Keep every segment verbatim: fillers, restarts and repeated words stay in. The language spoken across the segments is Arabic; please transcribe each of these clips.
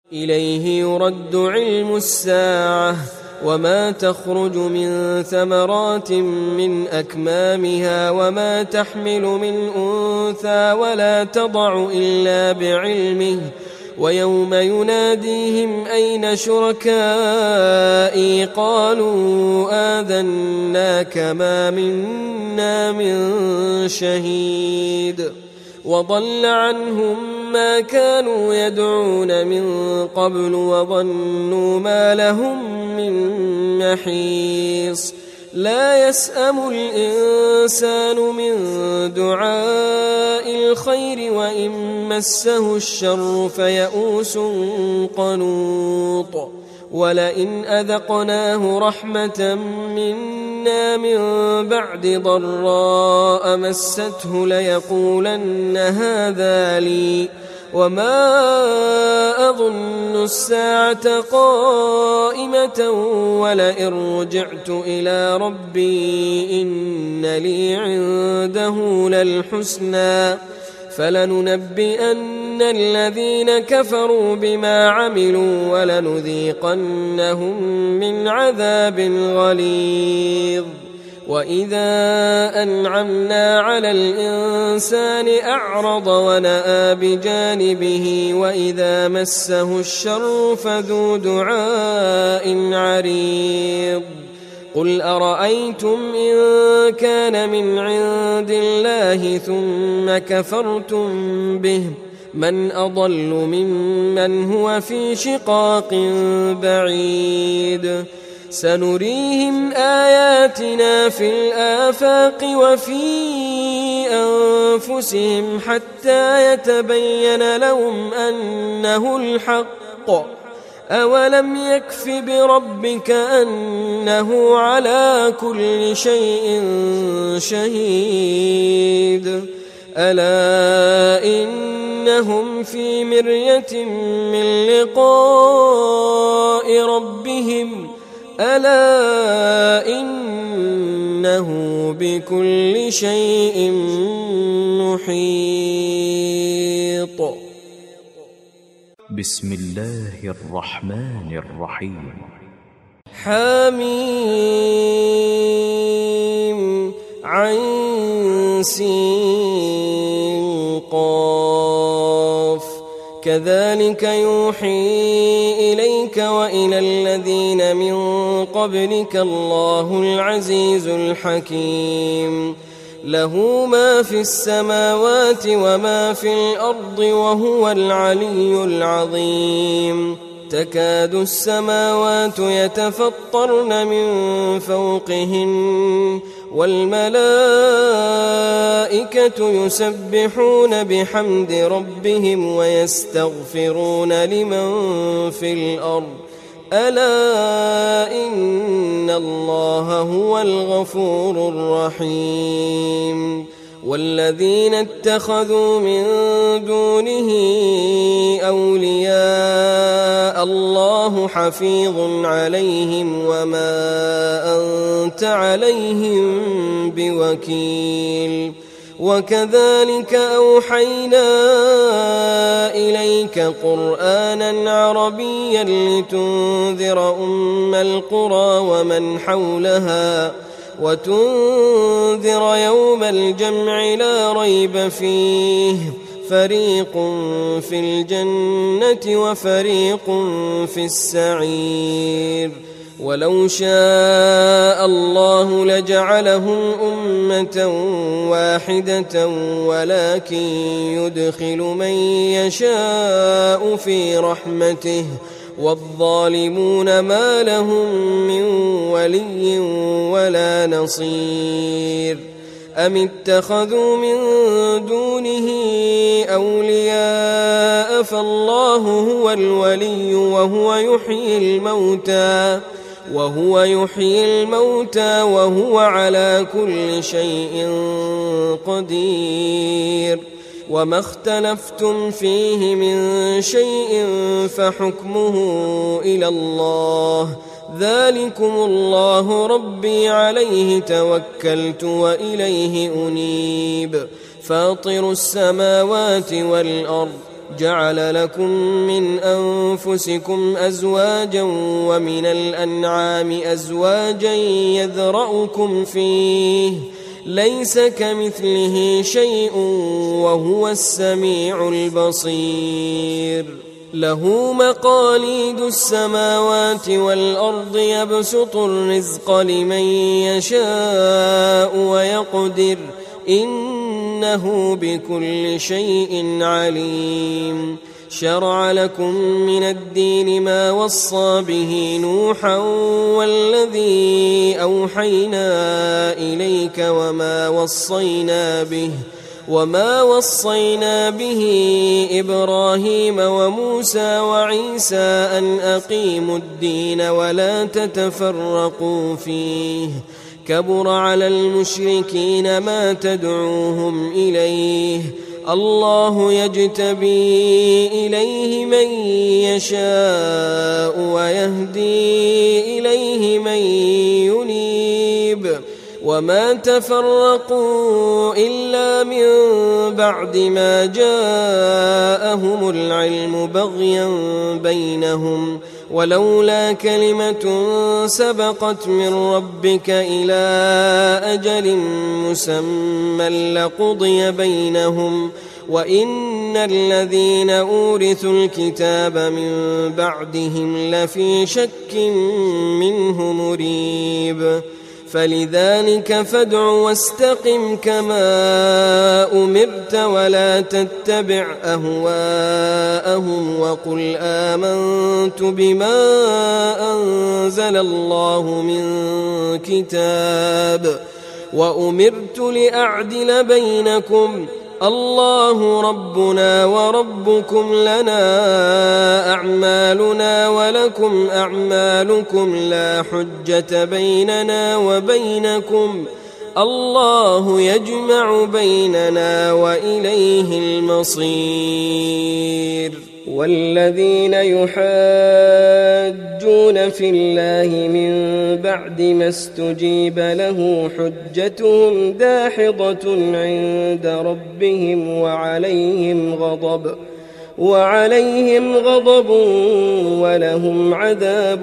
إليه يرد علم الساعة وما تخرج من ثمرات من أكمامها وما تحمل من أنثى ولا تضع إلا بعلمه ويوم يناديهم أين شركائي قالوا آذناك ما منا من شهيد وضل عنهم ما كانوا يدعون من قبل وظنوا ما لهم من محيص لا يسأم الإنسان من دعاء الخير وإن مسه الشر فيئوس قنوط ولئن أذقناه رحمة منا من بعد ضراء مسته ليقولن هذا لي وما أظن الساعة قائمة ولئن رجعت إلى ربي إن لي عنده للحسنى فلننبئن الذين كفروا بما عملوا ولنذيقنهم من عذاب غليظ وإذا أنعمنا على الإنسان أعرض ونأى بجانبه وإذا مسه الشر فذو دعاء عريض قل أرأيتم إن كان من عند الله ثم كفرتم به من أضل ممن هو في شقاق بعيد سنريهم آياتنا في الآفاق وفي أنفسهم حتى يتبين لهم أنه الحق أولم يكف بربك أنه على كل شيء شهيد ألا إنهم في مرية من لقاء ربهم ألا إنه بكل شيء محيط. بسم الله الرحمن الرحيم. حميم عين سين قاف كذلك يوحي إليك وإلى الذين من قبلك الله العزيز الحكيم له ما في السماوات وما في الأرض وهو العلي العظيم تكاد السماوات يتفطرن من فوقهن والملائكة يسبحون بحمد ربهم ويستغفرون لمن في الأرض ألا إن الله هو الغفور الرحيم والذين اتخذوا من دونه أولياء الله حفيظ عليهم وما أنت عليهم بوكيل وكذلك أوحينا إليك قرآنا عربيا لتنذر أم القرى ومن حولها وتنذر يوم الجمع لا ريب فيه فريق في الجنة وفريق في السعير ولو شاء الله لجعلهم أمة واحدة ولكن يدخل من يشاء في رحمته والظالمون ما لهم من ولي ولا نصير أم اتخذوا من دونه أولياء فالله هو الولي وهو يحيي الموتى وهو يحيي الموتى وهو على كل شيء قدير وما اختلفتم فيه من شيء فحكمه إلى الله ذلكم الله ربي عليه توكلت وإليه أنيب فاطر السماوات والأرض جعل لكم من أنفسكم أزواجا ومن الأنعام أزواجا يذرأكم فيه ليس كمثله شيء وهو السميع البصير له مقاليد السماوات والأرض يبسط الرزق لمن يشاء ويقدر إنه بكل شيء عليم شرع لكم من الدين ما وصى به نوحا والذي أوحينا إليك وما وصينا به وما وصينا به إبراهيم وموسى وعيسى أن أقيموا الدين ولا تتفرقوا فيه كبر على المشركين ما تدعوهم إليه الله يجتبي إليه من يشاء ويهدي إليه من ينيب وما تفرقوا إلا من بعد ما جاءهم العلم بغيا بينهم ولولا كلمة سبقت من ربك إلى أجل مسمى لقضي بينهم وإن الذين أورثوا الكتاب من بعدهم لفي شك منه مريب فلذلك فادع واستقم كما أمرت ولا تتبع أهواءهم وقل آمنت بما أنزل الله من كتاب وأمرت لأعدل بينكم الله ربنا وربكم لنا أعمالنا ولكم أعمالكم لا حجة بيننا وبينكم الله يجمع بيننا وإليه المصير والذين يحاجون في الله من بعد ما استجيب له حجتهم داحضة عند ربهم وعليهم غضب وعليهم غضب ولهم عذاب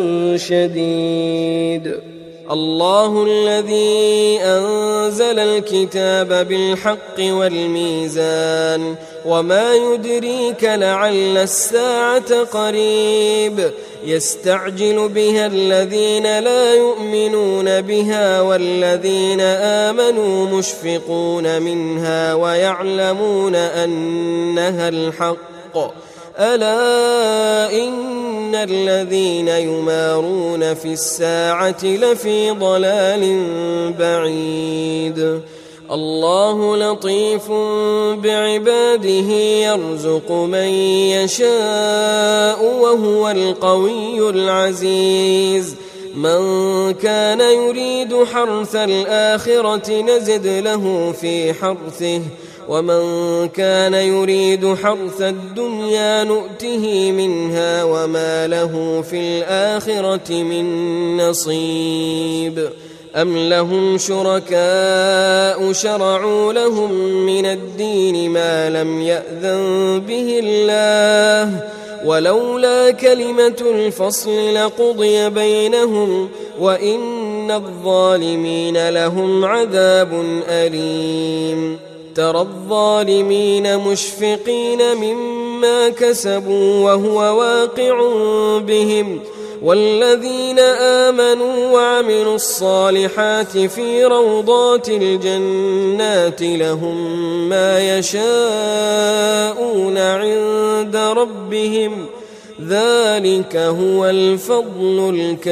شديد الله الذي أنزل الكتاب بالحق والميزان وما يدريك لعل الساعة قريب يستعجل بها الذين لا يؤمنون بها والذين آمنوا مشفقون منها ويعلمون أنها الحق ألا إن الذين يمارون في الساعة لفي ضلال بعيد الله لطيف بعباده يرزق من يشاء وهو القوي العزيز من كان يريد حرث الآخرة نزد له في حرثه ومن كان يريد حرث الدنيا نؤته منها وما له في الآخرة من نصيب أم لهم شركاء شرعوا لهم من الدين ما لم يأذن به الله ولولا كلمة الفصل لقضي بينهم وإن الظالمين لهم عذاب أليم ترى الظالمين مشفقين مما كسبوا وهو واقع بهم والذين آمنوا وعملوا الصالحات في روضات الجنات لهم ما يشاءون عند ربهم ذلك هو الفضل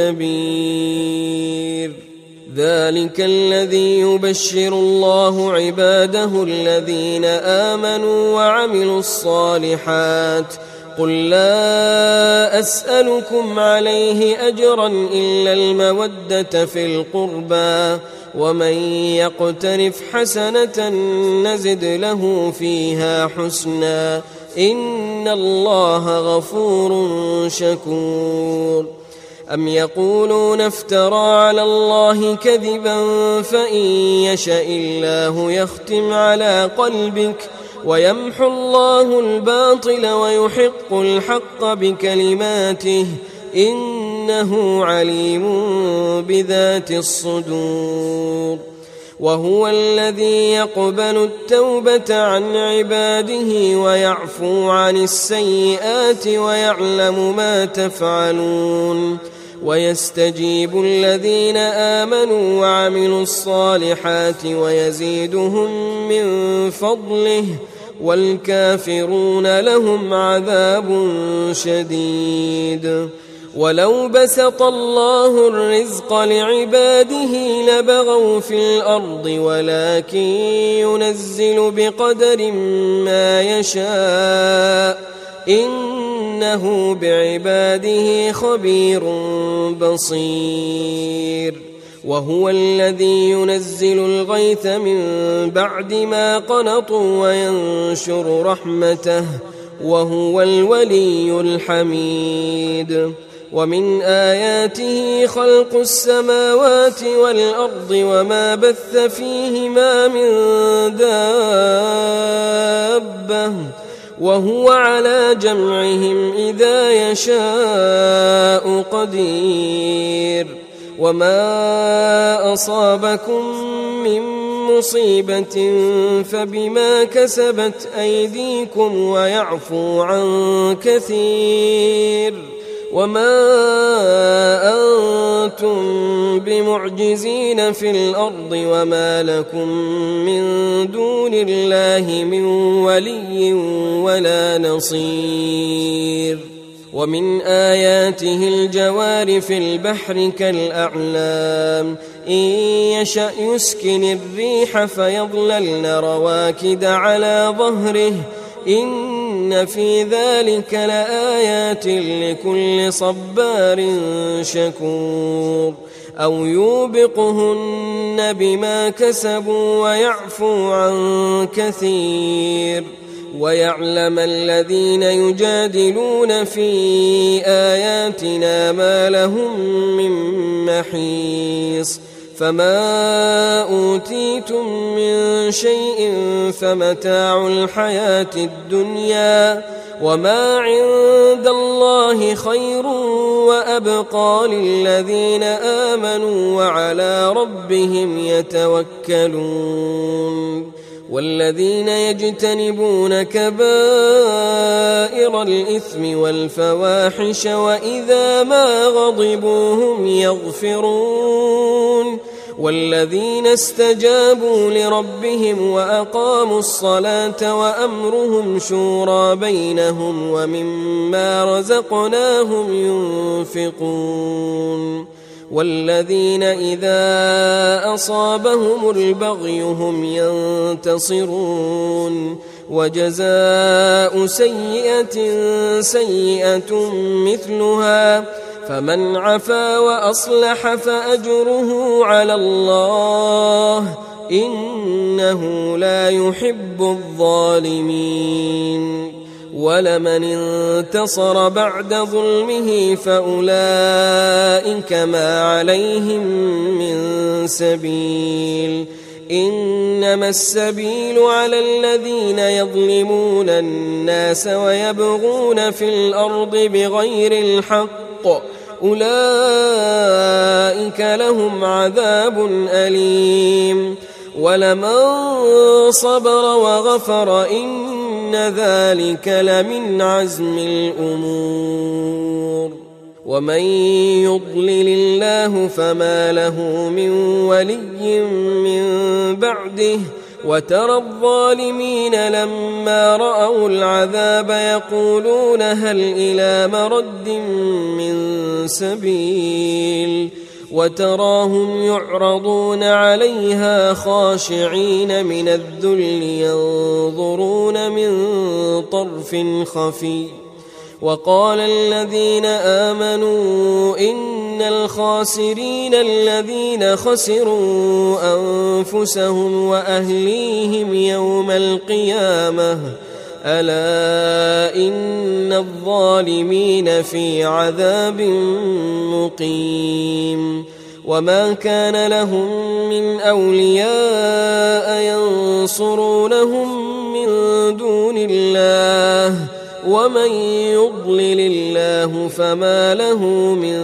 الكبير ذلك الذي يبشر الله عباده الذين آمنوا وعملوا الصالحات قل لا أسألكم عليه أجرا إلا المودة في القربى ومن يقترف حسنة نزد له فيها حسنا إن الله غفور شكور أم يقولون افترى على الله كذبا فإن يشأ الله يختم على قلبك ويمحو الله الباطل ويحق الحق بكلماته إنه عليم بذات الصدور. وهو الذي يقبل التوبة عن عباده ويعفو عن السيئات ويعلم ما تفعلون، ويستجيب الذين آمنوا وعملوا الصالحات ويزيدهم من فضله، والكافرون لهم عذاب شديد. ولو بسط الله الرزق لعباده لبغوا في الأرض ولكن ينزل بقدر ما يشاء إنه بعباده خبير بصير. وهو الذي ينزل الغيث من بعد ما قنطوا وينشر رحمته وهو الولي الحميد. ومن آياته خلق السماوات والأرض وما بث فيهما من دابة وهو على جمعهم إذا يشاء قدير. وما أصابكم من مصيبة فبما كسبت أيديكم ويعفو عن كثير. وما أنتم بمعجزين في الأرض وما لكم من دون الله من ولي ولا نصير. ومن آياته الجوار في البحر كالأعلام إن يشأ يسكن الريح فيظللن رواكد على ظهره إن في ذلك لآيات لكل صبار شكور. أو يوبقهن بما كسبوا ويعفو عن كثير. ويعلم الذين يجادلون في آياتنا ما لهم من محيص. فما أوتيتم من شيء فمتاع الحياة الدنيا وما عند الله خير وأبقى للذين آمنوا وعلى ربهم يتوكلون. والذين يجتنبون كبائر الإثم والفواحش وإذا ما غضبوا هم يغفرون. والذين استجابوا لربهم وأقاموا الصلاة وأمرهم شورى بينهم ومما رزقناهم ينفقون. والذين إذا أصابهم البغي هم ينتصرون. وجزاء سيئة سيئة مثلها فمن عفا وأصلح فأجره على الله إنه لا يحب الظالمين. ولمن انتصر بعد ظلمه فأولئك ما عليهم من سبيل إنما السبيل على الذين يظلمون الناس ويبغون في الأرض بغير الحق أولئك لهم عذاب أليم. ولمن صبر وغفر إن ذلك لمن عزم الأمور. ومن يضلل الله فما له من ولي من بعده. وترى الظالمين لما رأوا العذاب يقولون هل إلى مرد من سبيل. وتراهم يعرضون عليها خاشعين من الذل ينظرون من طرف خفي. وقال الذين آمنوا إن الخاسرين الذين خسروا أنفسهم وأهليهم يوم القيامة ألا إن الظالمين في عذاب مقيم. وما كان لهم من أولياء ينصرونهم من من دون الله ومن يضلل الله فما له من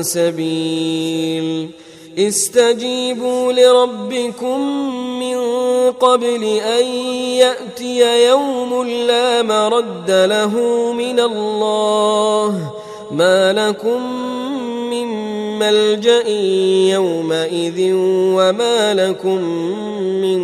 سبيل استجيبوا لربكم من قبل أن يأتي يوم لا مرد له من الله ما لكم من ملجأ يومئذ وما لكم من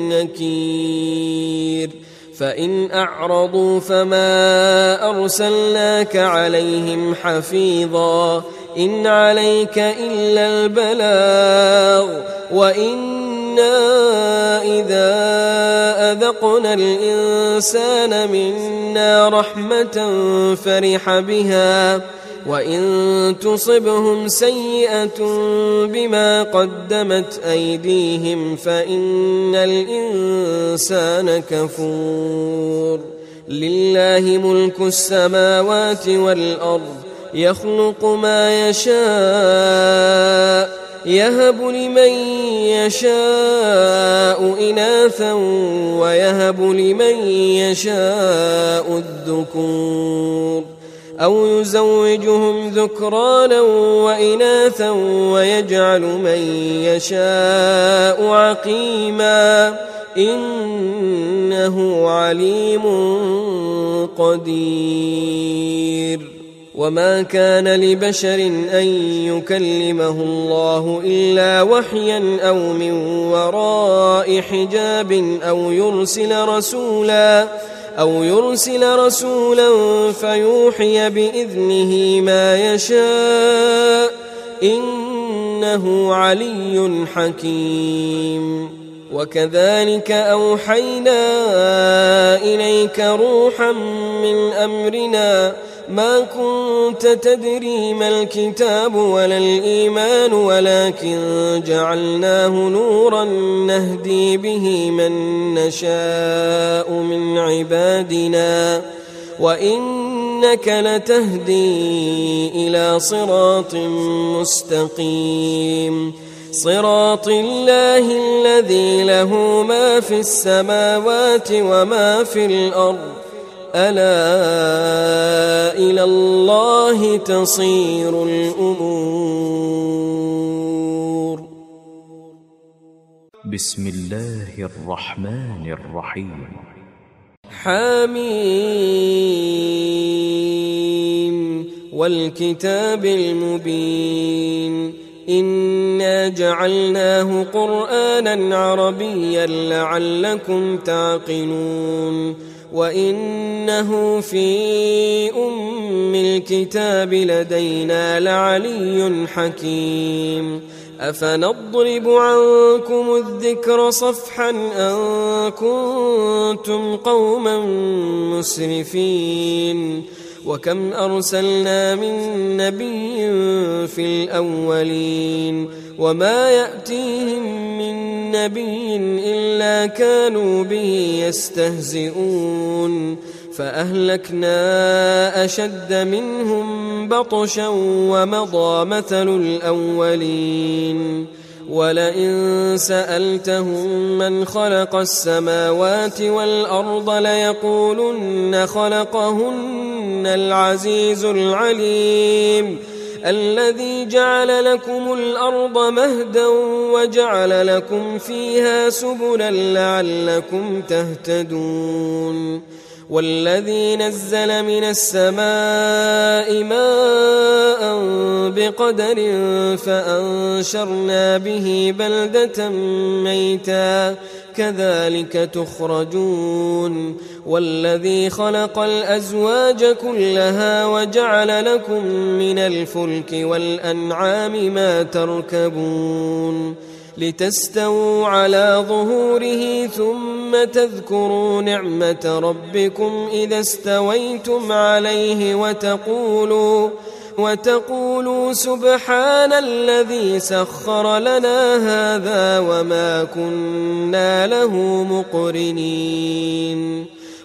نكير فإن أعرضوا فما أرسلناك عليهم حفيظا إن عليك إلا البلاغ وإنا إذا أذقنا الإنسان منا رحمة فرح بها وإن تصبهم سيئة بما قدمت أيديهم فإن الإنسان كفور لله ملك السماوات والأرض يخلق ما يشاء يهب لمن يشاء إناثا ويهب لمن يشاء الذكور أو يزوجهم ذكرانا وإناثا ويجعل من يشاء عقيما إنه عليم قدير وما كان لبشر أن يكلمه الله إلا وحيا أو من وراء حجاب أو يرسل رسولا أو يرسل رسولا فيوحي بإذنه ما يشاء إنه علي حكيم وكذلك أوحينا إليك روحا من أمرنا ما كنت تدري ما الكتاب ولا الإيمان ولكن جعلناه نورا نهدي به من نشاء من عبادنا وإنك لتهدي إلى صراط مستقيم صراط الله الذي له ما في السماوات وما في الأرض ألا إلى الله تصير الأمور بسم الله الرحمن الرحيم حميم والكتاب المبين إنا جعلناه قرآنا عربيا لعلكم تعقلون وإنه في أم الكتاب لدينا لعلي حكيم أفنضرب عنكم الذكر صفحا أن كنتم قوما مسرفين وكم أرسلنا من نبي في الأولين وما يأتيهم من نبي إلا كانوا به يستهزئون فأهلكنا أشد منهم بطشا ومضى مثل الأولين ولئن سألتهم من خلق السماوات والأرض ليقولن خلقهن العزيز العليم الذي جعل لكم الأرض مهدا وجعل لكم فيها سبلا لعلكم تهتدون والذي نزل من السماء ماء بقدر فأنشرنا به بلدة ميتا كذلك تخرجون والذي خلق الأزواج كلها وجعل لكم من الفلك والأنعام ما تركبون لتستووا على ظهوره ثم تذكروا نعمة ربكم إذا استويتم عليه وتقولوا وتقولوا سبحان الذي سخر لنا هذا وما كنا له مقرنين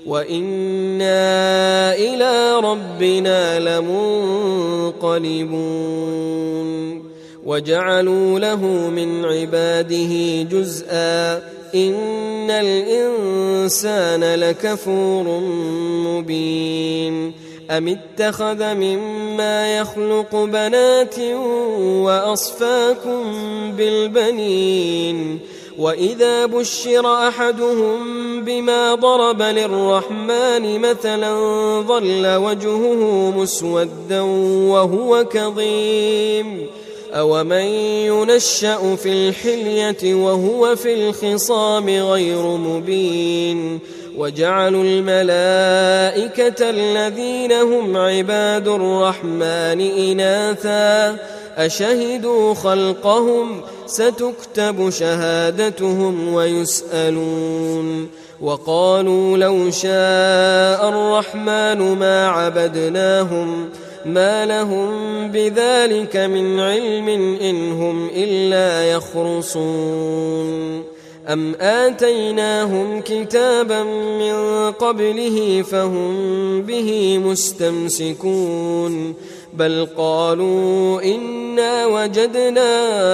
وإنا إلى ربنا لمنقلبون وجعلوا له من عباده جزءا إن الإنسان لكفور مبين أم اتخذ مما يخلق بنات وأصفاكم بالبنين وإذا بشر أحدهم بما ضرب للرحمن مثلا ظل وجهه مسودا وهو كظيم أومن ينشأ في الحلية وهو في الخصام غير مبين وجعلوا الملائكة الذين هم عباد الرحمن إناثا أشهدوا خلقهم ستكتب شهادتهم ويسألون وقالوا لو شاء الرحمن ما عبدناهم ما لهم بذلك من علم إن هم إلا يخرصون أم آتيناهم كتابا من قبله فهم به مستمسكون بل قالوا إنا وجدنا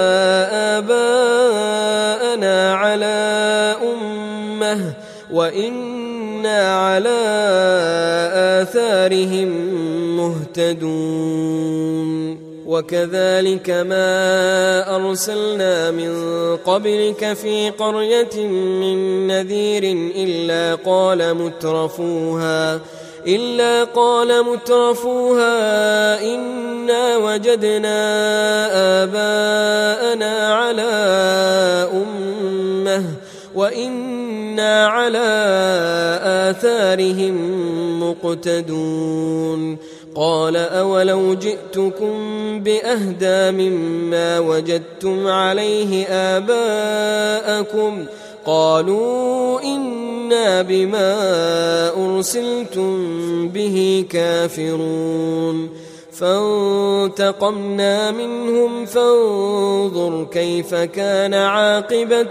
آباءنا على أمة وإنا على آثارهم مهتدون وكذلك ما أرسلنا من قبلك في قرية من نذير إلا قال مترفوها إلا قال مترفوها إنا وجدنا آباءنا على أمة وإنا على آثارهم مقتدون قال أولو جئتكم بأهدى مما وجدتم عليه آباءكم قالوا إنا بما أرسلتم به كافرون فانتقمنا منهم فانظر كيف كان عاقبة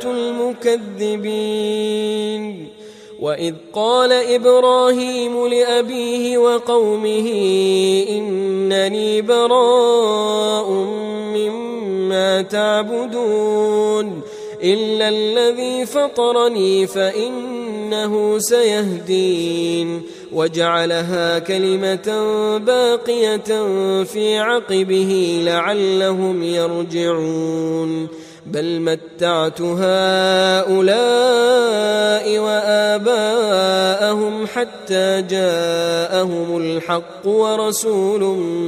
المكذبين وإذ قال إبراهيم لأبيه وقومه إنني براء مما تعبدون إلا الذي فطرني فإنه سيهدين وجعلها كلمة باقية في عقبه لعلهم يرجعون بل متعت هؤلاء وآباءهم حتى جاءهم الحق ورسول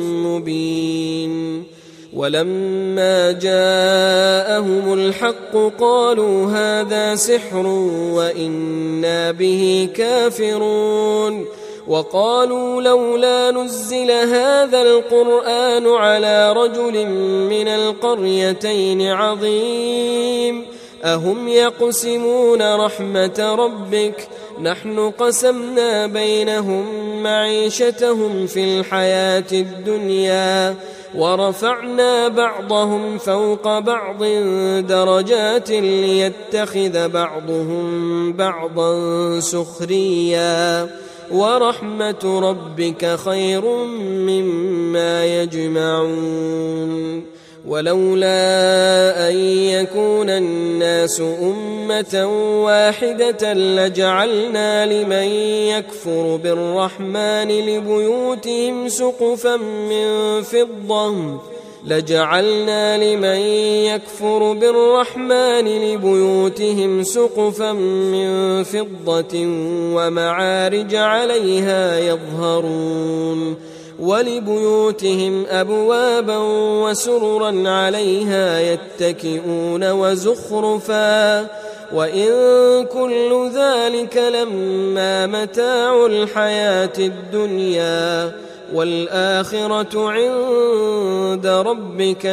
مبين ولما جاءهم الحق قالوا هذا سحر وإنا به كافرون وقالوا لولا نزل هذا القرآن على رجل من القريتين عظيم أهم يقسمون رحمة ربك نحن قسمنا بينهم معيشتهم في الحياة الدنيا ورفعنا بعضهم فوق بعض درجات ليتخذ بعضهم بعضا سخريا ورحمة ربك خير مما يجمعون ولولا أن يكون الناس أمة واحدة لجعلنا لمن يكفر بالرحمن لبيوتهم سقفا من فضة لجعلنا لمن يكفر بالرحمن لبيوتهم سقفا من فضة ومعارج عليها يظهرون ولبيوتهم أبوابا وسررا عليها يتكئون وزخرفا وإن كل ذلك لما متاع الحياة الدنيا والآخرة عند ربك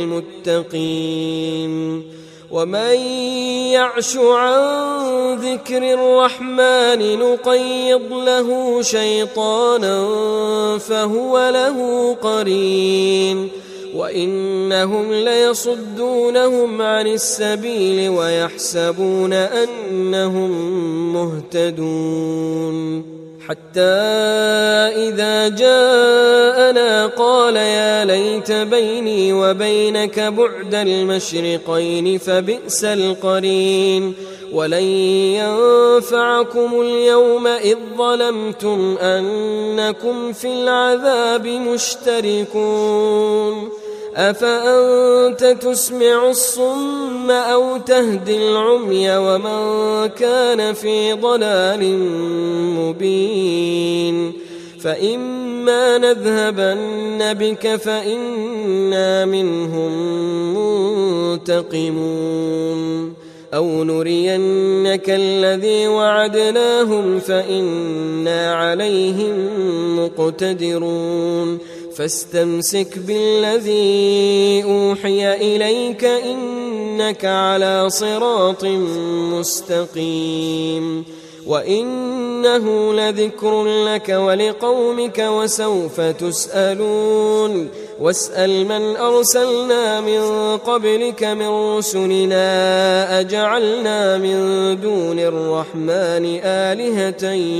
للمتقين ومن يعش عن ذكر الرحمن نقيض له شيطانا فهو له قرين وإنهم ليصدونهم عن السبيل ويحسبون أنهم مهتدون حتى إذا جاءنا قال يا ليت بيني وبينك بعد المشرقين فبئس القرين ولن ينفعكم اليوم إذ ظلمتم أنكم في العذاب مشتركون أفأنت تسمع الصم أو تهدي العمي ومن كان في ضلال مبين فإما نذهبن بك فإنا منهم منتقمون أو نرينك الذي وعدناهم فإنا عليهم مقتدرون فاستمسك بالذي أوحي إليك إنك على صراط مستقيم وإنه لذكر لك ولقومك وسوف تسألون واسأل من أرسلنا من قبلك من رسلنا أجعلنا من دون الرحمن آلهة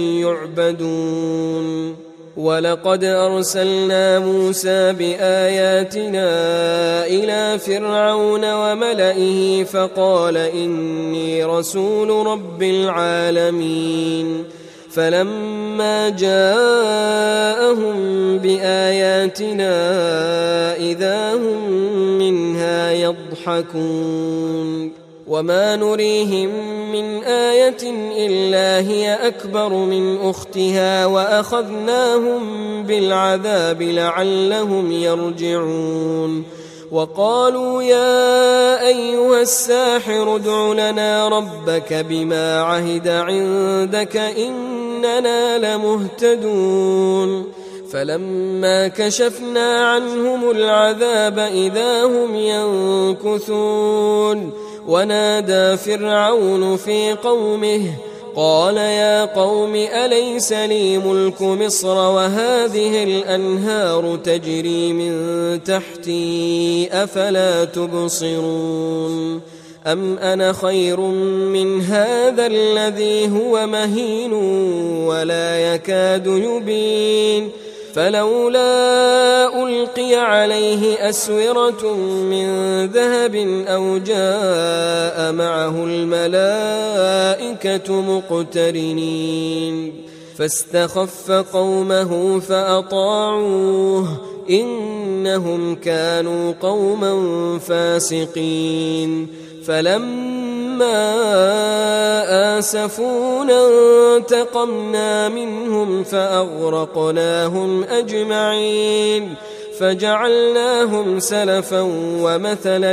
يعبدون ولقد أرسلنا موسى بآياتنا إلى فرعون وملئه فقال إني رسول رب العالمين فلما جاءهم بآياتنا إذا هم منها يضحكون وما نريهم من آية إلا هي أكبر من أختها وأخذناهم بالعذاب لعلهم يرجعون وقالوا يا أيها الساحر ادع لنا ربك بما عهد عندك إننا لمهتدون فلما كشفنا عنهم العذاب إذا هم ينكثون ونادى فرعون في قومه قال يا قوم أليس لي ملك مصر وهذه الأنهار تجري من تحتي أفلا تبصرون أم أنا خير من هذا الذي هو مهين ولا يكاد يبين فلولا ألقي عليه أسورة من ذهب أو جاء معه الملائكة مقترنين فاستخف قومه فأطاعوه إنهم كانوا قوما فاسقين فلما آسفونا انتقمنا منهم فأغرقناهم أجمعين فجعلناهم سلفا ومثلا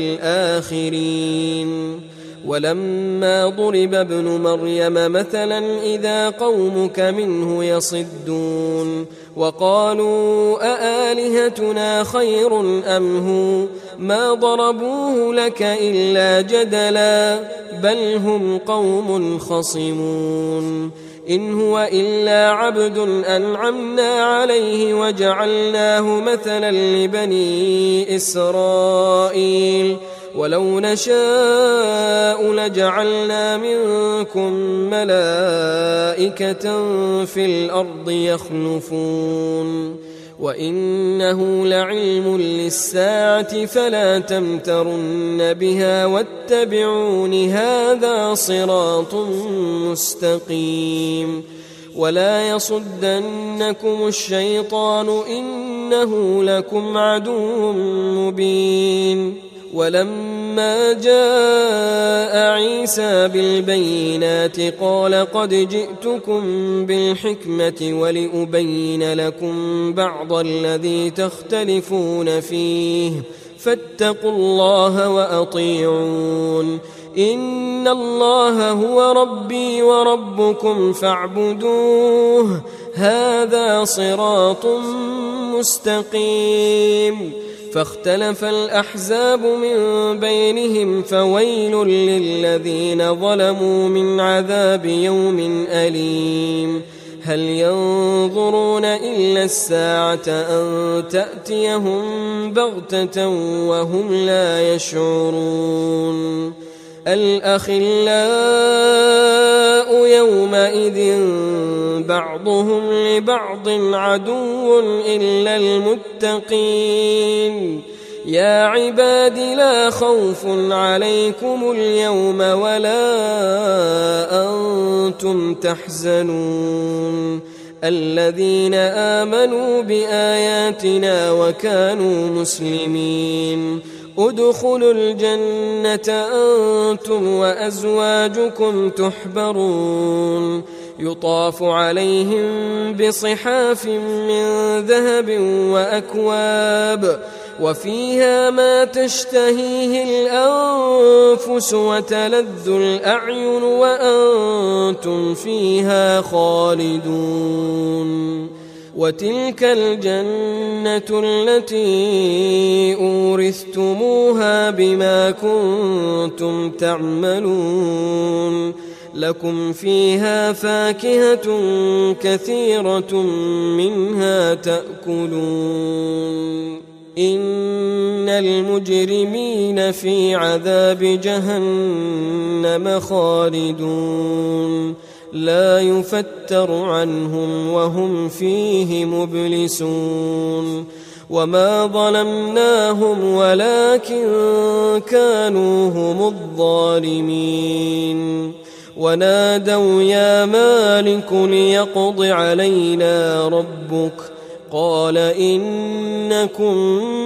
للآخرين ولما ضرب ابن مريم مثلا إذا قومك منه يصدون وقالوا أآلهتنا خير أم هو ما ضربوه لك إلا جدلا بل هم قوم خصمون إن هو إلا عبد أنعمنا عليه وجعلناه مثلا لبني إسرائيل ولو نشاء لجعلنا منكم ملائكة في الأرض يخلفون وإنه لعلم للساعة فلا تمترن بها واتبعون هذا صراط مستقيم ولا يصدنكم الشيطان إنه لكم عدو مبين ولما جاء عيسى بالبينات قال قد جئتكم بالحكمة ولأبين لكم بعض الذي تختلفون فيه فاتقوا الله وأطيعون إن الله هو ربي وربكم فاعبدوه هذا صراط مستقيم فاختلف الأحزاب من بينهم فويل للذين ظلموا من عذاب يوم أليم هل ينظرون إلا الساعة أن تأتيهم بغتة وهم لا يشعرون الأخلاء يومئذ بعضهم لبعض عدو إلا المتقين يا عباد لا خوف عليكم اليوم ولا أنتم تحزنون الذين آمنوا بآياتنا وكانوا مسلمين ادخلوا الجنة أنتم وأزواجكم تحبرون يطاف عليهم بصحاف من ذهب وأكواب وفيها ما تشتهيه الأنفس وتلذ الأعين وأنتم فيها خالدون وتلك الجنة التي أورثتموها بما كنتم تعملون لكم فيها فاكهة كثيرة منها تأكلون إن المجرمين في عذاب جهنم خالدون لا يفتر عنهم وهم فيه مبلسون وما ظلمناهم ولكن كانوا هم الظالمين ونادوا يا مالك ليقض علينا ربك قال إنكم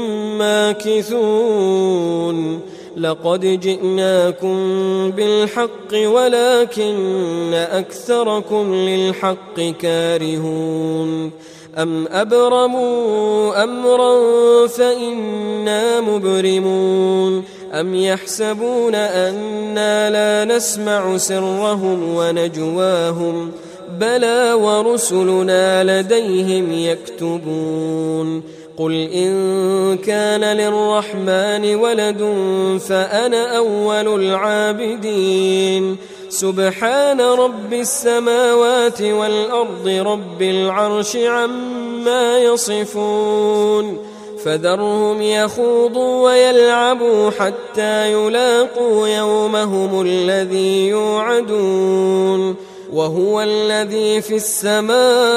ماكثون لقد جئناكم بالحق ولكن أكثركم للحق كارهون أم أبرموا أمرا فإنا مبرمون أم يحسبون أنا لا نسمع سرهم ونجواهم بلى ورسلنا لديهم يكتبون قل إن كان للرحمن ولد فأنا أول العابدين سبحان رب السماوات والأرض رب العرش عما يصفون فذرهم يخوضوا ويلعبوا حتى يلاقوا يومهم الذي يوعدون وهو الذي في السماء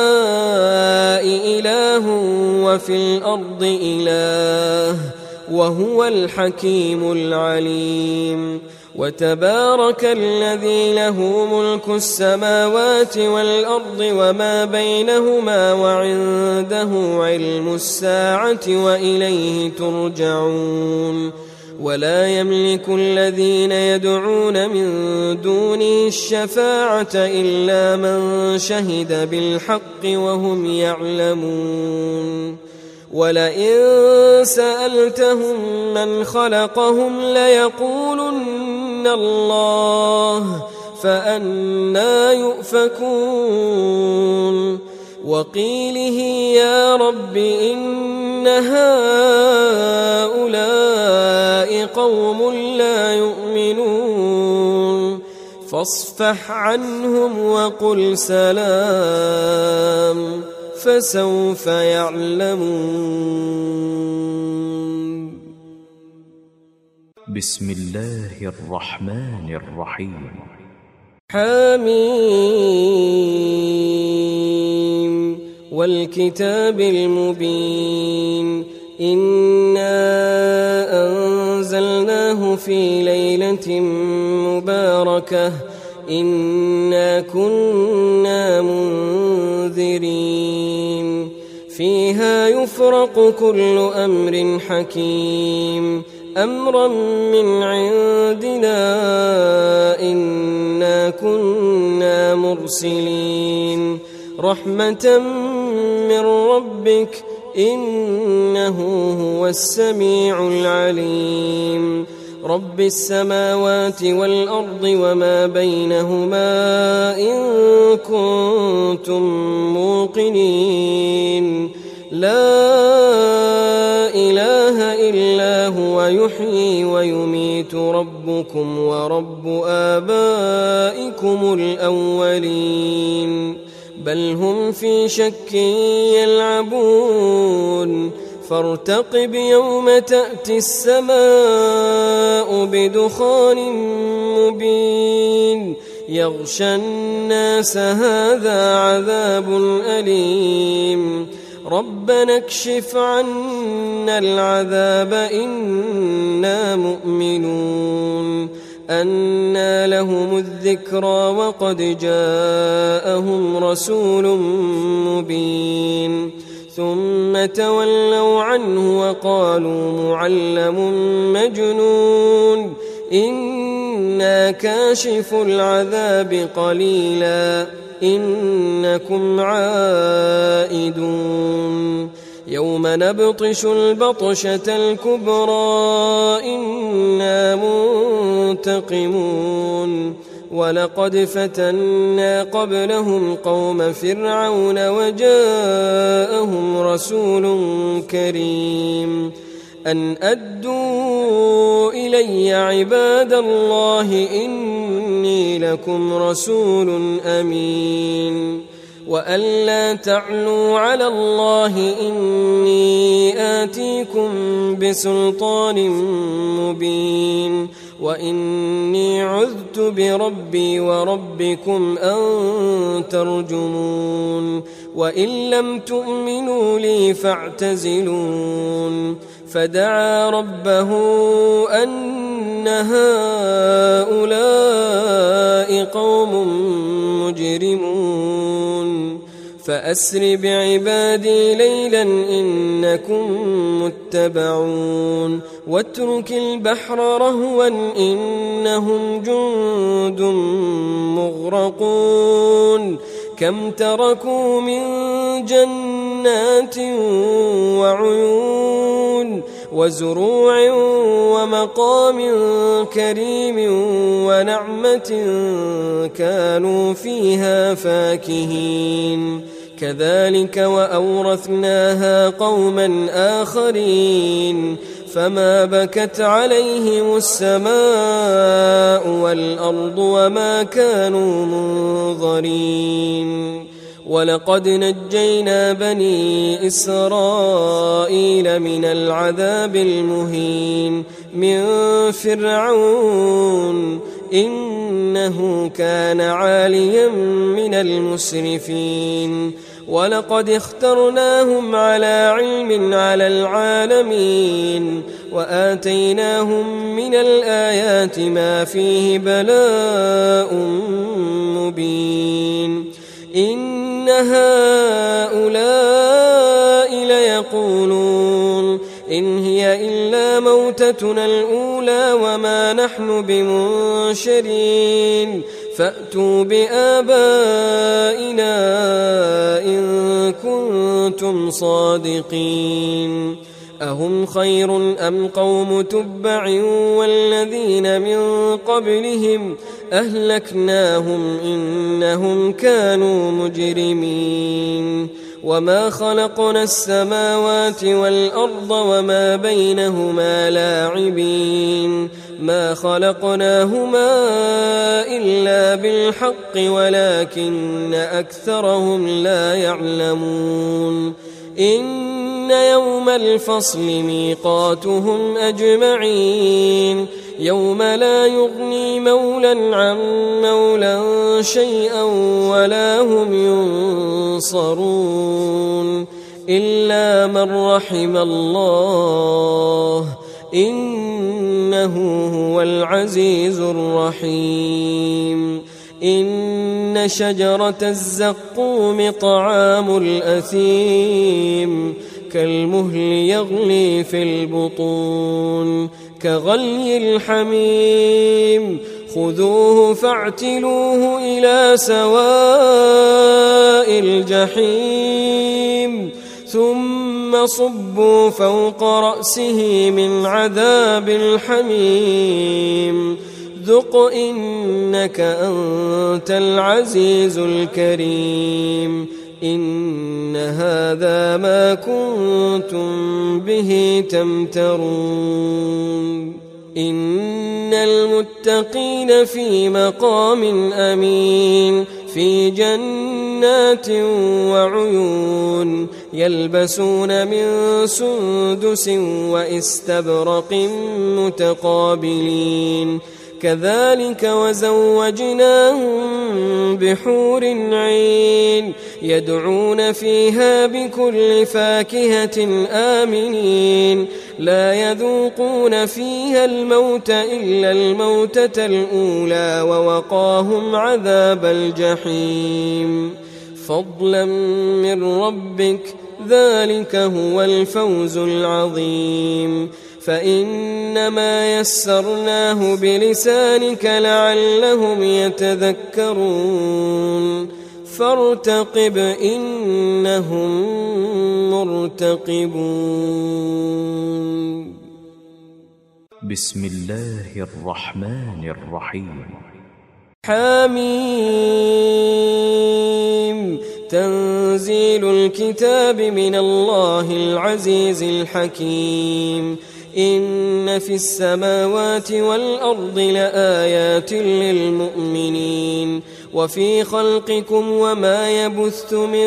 إله وفي الأرض إله وهو الحكيم العليم وتبارك الذي له ملك السماوات والأرض وما بينهما وعنده علم الساعة وإليه ترجعون ولا يملك الذين يدعون من دونه الشفاعة إلا من شهد بالحق وهم يعلمون ولئن سألتهم من خلقهم ليقولن الله فأنى يؤفكون وقيله يا رب إن هؤلاء قوم لا يؤمنون فاصفح عنهم وقل سلام فسوف يعلمون بسم الله الرحمن الرحيم حميم والكتاب المبين إنا أنزلناه في ليلة مباركة إنا كنا منذرين فيها يفرق كل أمر حكيم أمرا من عندنا إنا كنا مرسلين رحمة من ربك إنه هو السميع العليم رب السماوات والأرض وما بينهما إن كنتم موقنين لا إله إلا هو يحيي ويميت ربكم ورب آبائكم الأولين بل هم في شك يلعبون فارتقب يوم تأتي السماء بدخان مبين يغشى الناس هذا عذاب أليم ربنا اكشف عنا العذاب إنا مؤمنون أنى لهم الذكرى وقد جاءهم رسول مبين ثم تولوا عنه وقالوا معلم مجنون إنا كاشف العذاب قليلا إنكم عائدون يوم نبطش البطشة الكبرى إنا منتقمون ولقد فتنا قبلهم قوم فرعون وجاءهم رسول كريم أن أدوا إلي عباد الله إني لكم رسول أمين وأن لا تعلوا على الله إني آتيكم بسلطان مبين وإني عذت بربي وربكم أن ترجمون وإن لم تؤمنوا لي فاعتزلون فدعا ربه أن هؤلاء قوم مجرمون فأسر بعبادي ليلا إنكم متبعون واترك البحر رهوا إنهم جند مغرقون كم تركوا من جنات وعيون وزروع ومقام كريم ونعمة كانوا فيها فاكهين كذلك وأورثناها قوما آخرين فما بكت عليهم السماء والأرض وما كانوا منظرين ولقد نجينا بني إسرائيل من العذاب المهين من فرعون إنه كان عاليا من المسرفين ولقد اخترناهم على علم على العالمين وآتيناهم من الآيات ما فيه بلاء مبين إن هؤلاء ليقولون إن هي إلا موتتنا الأولى وما نحن بمنشرين فأتوا بآبائنا إن كنتم صادقين أهم خير أم قوم تبع والذين من قبلهم أهلكناهم إنهم كانوا مجرمين وما خلقنا السماوات والأرض وما بينهما لاعبين ما خلقناهما إلا بالحق ولكن أكثرهم لا يعلمون إن يوم الفصل ميقاتهم أجمعين يوم لا يغني مولا عن مولا شيئا ولا هم ينصرون إلا من رحم الله إنه هو العزيز الرحيم إن شجرة الزقوم طعام الأثيم كالمهل يغلي في البطون كغلي الحميم خذوه فاعتلوه إلى سواء الجحيم ثم صبوا فوق رأسه من عذاب الحميم ذق إنك أنت العزيز الكريم إن هذا ما كنتم به تمترون إن المتقين في مقام أمين في جنات وعيون يلبسون من سندس واستبرق متقابلين كذلك وزوجناهم بحور عين يدعون فيها بكل فاكهة آمنين لا يذوقون فيها الموت إلا الموتة الأولى ووقاهم عذاب الجحيم فضلا من ربك ذلك هو الفوز العظيم فإنما يسرناه بلسانك لعلهم يتذكرون فارتقب إنهم مرتقبون. بسم الله الرحمن الرحيم. حميم تنزيل الكتاب من الله العزيز الحكيم إن في السماوات والأرض لآيات للمؤمنين وفي خلقكم وما يبث من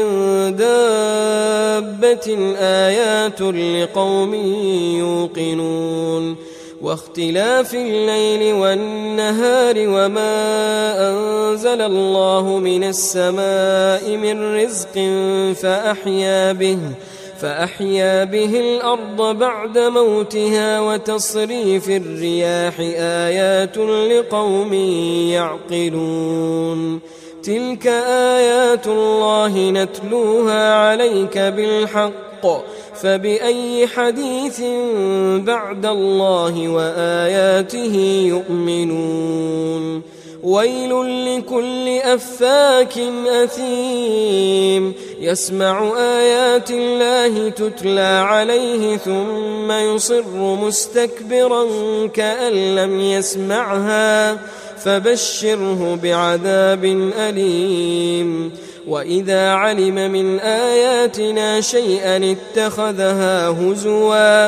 دابة آيات لقوم يوقنون واختلاف الليل والنهار وما أنزل الله من السماء من رزق فأحيا به فأحيا به الأرض بعد موتها وتصريف الرياح آيات لقوم يعقلون تلك آيات الله نتلوها عليك بالحق فبأي حديث بعد الله وآياته يؤمنون ويل لكل أفاك أثيم يسمع آيات الله تتلى عليه ثم يصر مستكبرا كأن لم يسمعها فبشره بعذاب أليم وإذا علم من آياتنا شيئا اتخذها هزوا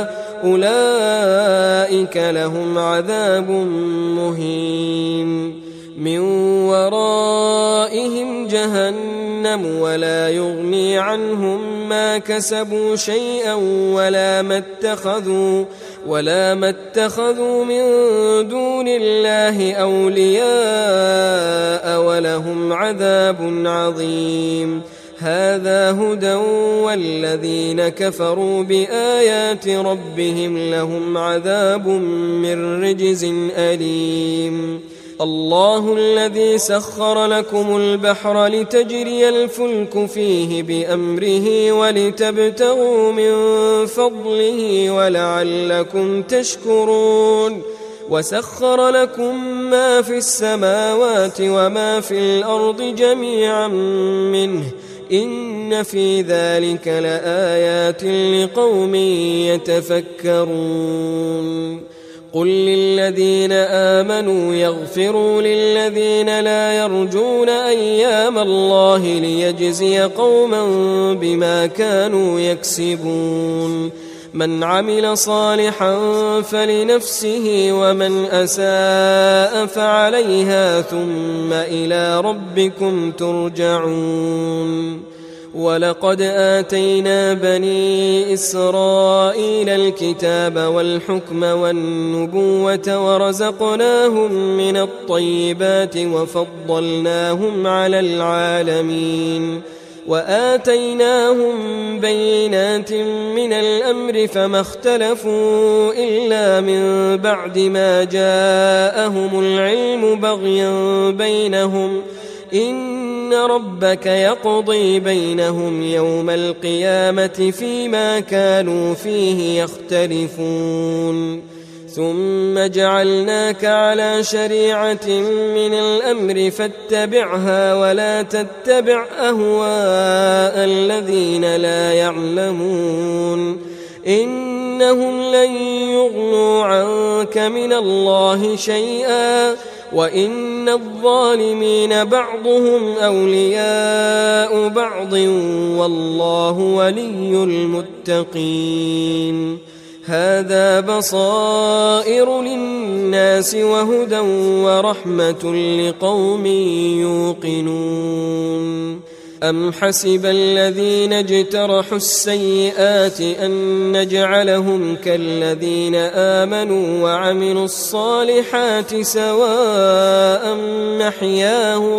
أولئك لهم عذاب مهين من ورائهم جهنم ولا يغني عنهم ما كسبوا شيئا ولا ما اتخذوا ولا ما اتخذوا من دون الله أولياء ولهم عذاب عظيم هذا هدى والذين كفروا بآيات ربهم لهم عذاب من رجز أليم الله الذي سخر لكم البحر لتجري الفلك فيه بأمره ولتبتغوا من فضله ولعلكم تشكرون وسخر لكم ما في السماوات وما في الأرض جميعا منه إن في ذلك لآيات لقوم يتفكرون قل للذين آمنوا يغفروا للذين لا يرجون أيام الله ليجزي قوما بما كانوا يكسبون من عمل صالحا فلنفسه ومن أساء فعليها ثم إلى ربكم ترجعون ولقد آتينا بني إسرائيل الكتاب والحكم والنبوة ورزقناهم من الطيبات وفضلناهم على العالمين وآتيناهم بينات من الأمر فما اختلفوا إلا من بعد ما جاءهم العلم بغيا بينهم إن ربك يقضي بينهم يوم القيامة فيما كانوا فيه يختلفون ثم جعلناك على شريعة من الأمر فاتبعها ولا تتبع أهواء الذين لا يعلمون إنهم لن يغنوا عنك من الله شيئا وإن الظالمين بعضهم أولياء بعض والله ولي المتقين هذا بصائر للناس وهدى ورحمة لقوم يوقنون أم حسب الذين اجترحوا السيئات أن نجعلهم كالذين آمنوا وعملوا الصالحات سواء محياهم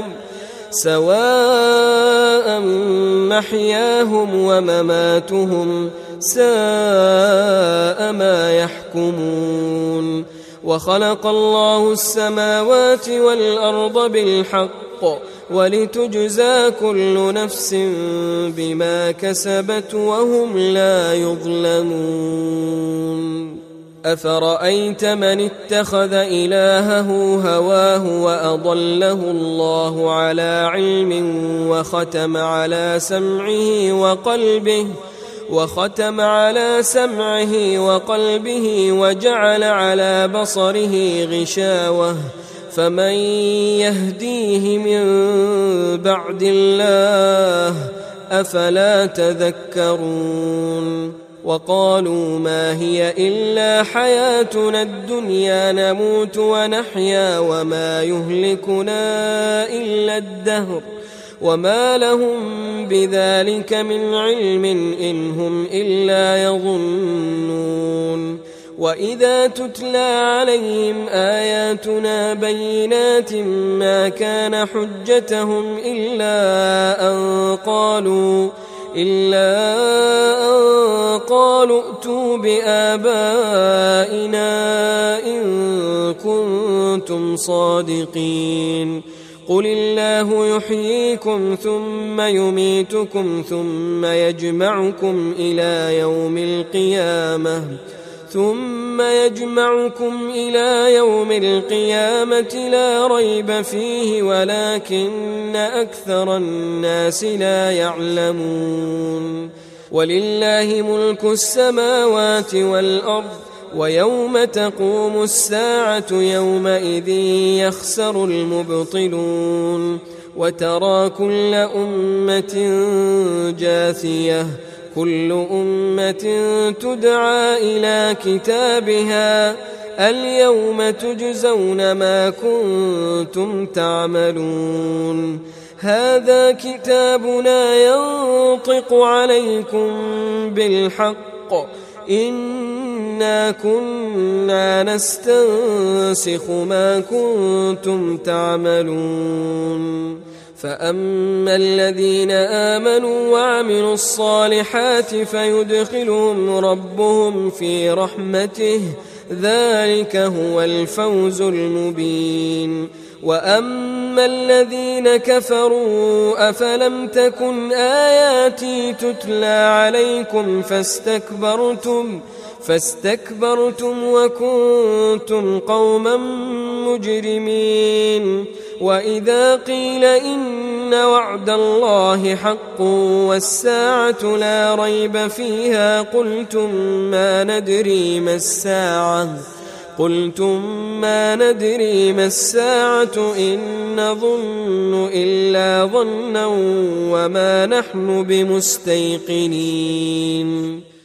سواء محياهم ومماتهم ساء ما يحكمون وخلق الله السماوات والأرض بالحق ولتجزى كل نفس بما كسبت وهم لا يظلمون أفرأيت من اتخذ إلهه هواه وأضله الله على علم وختم على سمعه وقلبه وختم على سمعه وقلبه وجعل على بصره غشاوة فمن يهديه من بعد الله أفلا تذكرون وقالوا ما هي إلا حياتنا الدنيا نموت ونحيا وما يهلكنا إلا الدهر وما لهم بذلك من علم إن هم إلا يظنون وإذا تتلى عليهم آياتنا بينات ما كان حجتهم إلا أن قالوا إلا أن قالوا ائتوا بآبائنا إن كنتم صادقين قل الله يحييكم ثم يميتكم ثم يجمعكم إلى يوم القيامة ثم يجمعكم إلى يوم القيامة لا ريب فيه ولكن أكثر الناس لا يعلمون ولله ملك السماوات والأرض ويوم تقوم الساعة يومئذ يخسر المبطلون وترى كل أمة جاثية كل أمة تدعى إلى كتابها اليوم تجزون ما كنتم تعملون هذا كتابنا ينطق عليكم بالحق إنا كنا نستنسخ ما كنتم تعملون فأما الذين آمنوا وعملوا الصالحات فيدخلهم ربهم في رحمته ذلك هو الفوز المبين وأما الذين كفروا أفلم تكن آياتي تتلى عليكم فاستكبرتم فاستكبرتم وكنتم قوما مجرمين وإذا قيل إن وعد الله حق والساعة لا ريب فيها قلتم ما ندري ما الساعة قلتم ما ندري ما الساعة إن نظن إلا ظنا وما نحن بمستيقنين